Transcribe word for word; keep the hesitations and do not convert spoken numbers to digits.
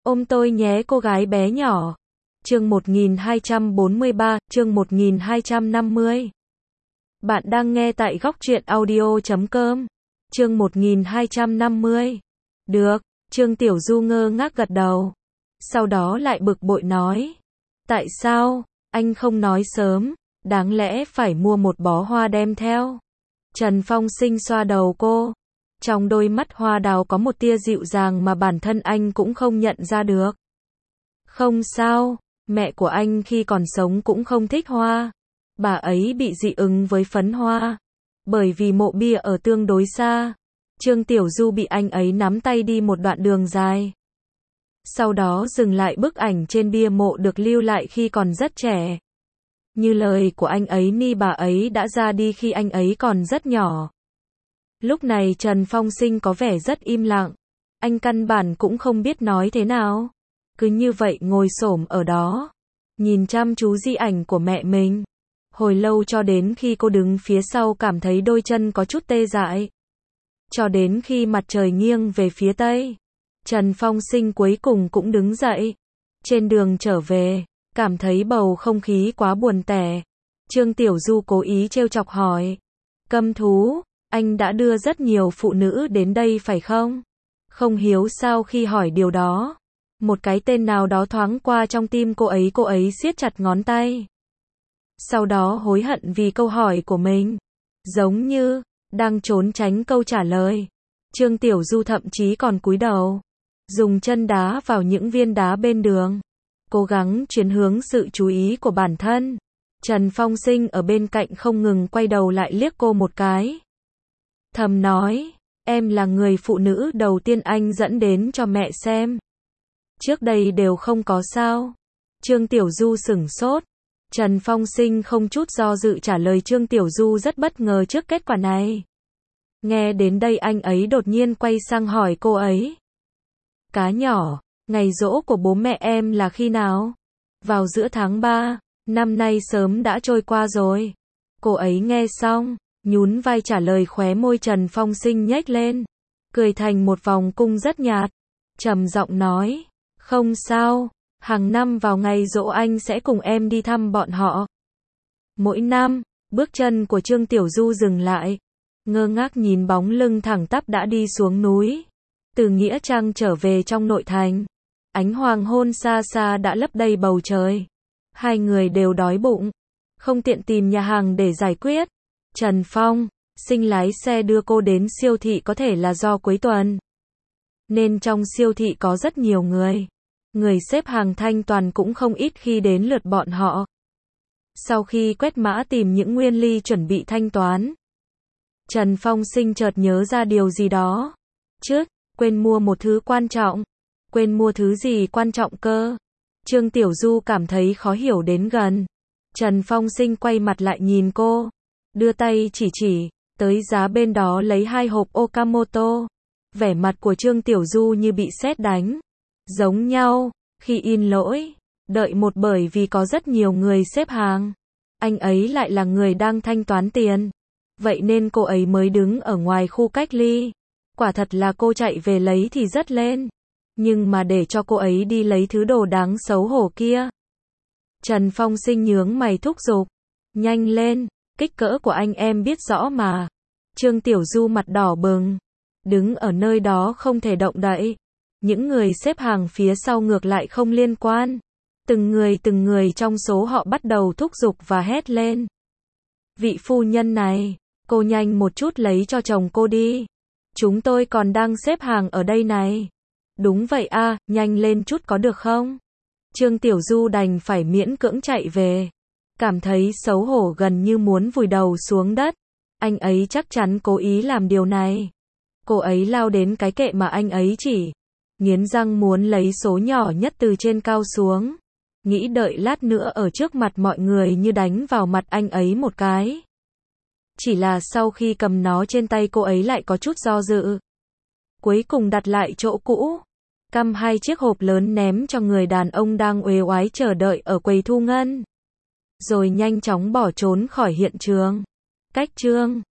Ôm tôi nhé cô gái bé nhỏ. Chương một nghìn hai trăm bốn mươi ba, chương một nghìn hai trăm năm mươi. Bạn đang nghe tại góc truyện audio chấm com. Chương một nghìn hai trăm năm mươi. Được, Trương Tiểu Du ngơ ngác gật đầu. Sau đó lại bực bội nói. Tại sao, anh không nói sớm, đáng lẽ phải mua một bó hoa đem theo. Trần Phong Sinh xoa đầu cô. Trong đôi mắt hoa đào có một tia dịu dàng mà bản thân anh cũng không nhận ra được. Không sao, mẹ của anh khi còn sống cũng không thích hoa. Bà ấy bị dị ứng với phấn hoa. Bởi vì mộ bia ở tương đối xa, Trương Tiểu Du bị anh ấy nắm tay đi một đoạn đường dài. Sau đó dừng lại bức ảnh trên bia mộ được lưu lại khi còn rất trẻ. Như lời của anh ấy ni bà ấy đã ra đi khi anh ấy còn rất nhỏ. Lúc này Trần Phong Sinh có vẻ rất im lặng. Anh căn bản cũng không biết nói thế nào. Cứ như vậy ngồi xổm ở đó, nhìn chăm chú di ảnh của mẹ mình. Hồi lâu cho đến khi cô đứng phía sau cảm thấy đôi chân có chút tê dại. Cho đến khi mặt trời nghiêng về phía tây, Trần Phong Sinh cuối cùng cũng đứng dậy. Trên đường trở về, cảm thấy bầu không khí quá buồn tẻ. Trương Tiểu Du cố ý trêu chọc hỏi. Câm thú, anh đã đưa rất nhiều phụ nữ đến đây phải không? Không hiếu sao khi hỏi điều đó. Một cái tên nào đó thoáng qua trong tim cô ấy, cô ấy siết chặt ngón tay. Sau đó hối hận vì câu hỏi của mình. Giống như đang trốn tránh câu trả lời. Trương Tiểu Du thậm chí còn cúi đầu, dùng chân đá vào những viên đá bên đường, cố gắng chuyển hướng sự chú ý của bản thân. Trần Phong Sinh ở bên cạnh không ngừng quay đầu lại liếc cô một cái. Thầm nói, em là người phụ nữ đầu tiên anh dẫn đến cho mẹ xem. Trước đây đều không có sao? Trương Tiểu Du sửng sốt. Trần Phong Sinh không chút do dự trả lời. Trương Tiểu Du rất bất ngờ trước kết quả này. Nghe đến đây anh ấy đột nhiên quay sang hỏi cô ấy. Cá nhỏ, ngày giỗ của bố mẹ em là khi nào? Vào giữa tháng ba, năm nay sớm đã trôi qua rồi. Cô ấy nghe xong, nhún vai trả lời. Khóe môi Trần Phong Sinh nhếch lên, cười thành một vòng cung rất nhạt, trầm giọng nói, không sao, hàng năm vào ngày giỗ anh sẽ cùng em đi thăm bọn họ. Mỗi năm, bước chân của Trương Tiểu Du dừng lại, ngơ ngác nhìn bóng lưng thẳng tắp đã đi xuống núi, từ Nghĩa Trang trở về trong nội thành. Ánh hoàng hôn xa xa đã lấp đầy bầu trời. Hai người đều đói bụng, không tiện tìm nhà hàng để giải quyết. Trần Phong Sinh lái xe đưa cô đến siêu thị, có thể là do cuối tuần, nên trong siêu thị có rất nhiều người. Người xếp hàng thanh toàn cũng không ít khi đến lượt bọn họ. Sau khi quét mã tìm những nguyên ly chuẩn bị thanh toán, Trần Phong Sinh chợt nhớ ra điều gì đó. Chứ, quên mua một thứ quan trọng. Quên mua thứ gì quan trọng cơ? Trương Tiểu Du cảm thấy khó hiểu đến gần. Trần Phong Sinh quay mặt lại nhìn cô, đưa tay chỉ chỉ tới giá bên đó lấy hai hộp Okamoto. Vẻ mặt của Trương Tiểu Du như bị sét đánh. Giống nhau, khi in lỗi, đợi một bởi vì có rất nhiều người xếp hàng. Anh ấy lại là người đang thanh toán tiền. Vậy nên cô ấy mới đứng ở ngoài khu cách ly. Quả thật là cô chạy về lấy thì rất lên. Nhưng mà để cho cô ấy đi lấy thứ đồ đáng xấu hổ kia. Trần Phong Sinh nhướng mày thúc giục. Nhanh lên, kích cỡ của anh em biết rõ mà. Trương Tiểu Du mặt đỏ bừng, đứng ở nơi đó không thể động đậy. Những người xếp hàng phía sau ngược lại không liên quan. Từng người từng người trong số họ bắt đầu thúc giục và hét lên. Vị phu nhân này, cô nhanh một chút lấy cho chồng cô đi. Chúng tôi còn đang xếp hàng ở đây này. Đúng vậy a, nhanh lên chút có được không? Trương Tiểu Du đành phải miễn cưỡng chạy về. Cảm thấy xấu hổ gần như muốn vùi đầu xuống đất. Anh ấy chắc chắn cố ý làm điều này. Cô ấy lao đến cái kệ mà anh ấy chỉ, nghiến răng muốn lấy số nhỏ nhất từ trên cao xuống. Nghĩ đợi lát nữa ở trước mặt mọi người như đánh vào mặt anh ấy một cái. Chỉ là sau khi cầm nó trên tay cô ấy lại có chút do dự. Cuối cùng đặt lại chỗ cũ. Căm hai chiếc hộp lớn ném cho người đàn ông đang uể oải chờ đợi ở quầy thu ngân. Rồi nhanh chóng bỏ trốn khỏi hiện trường. Cách Trương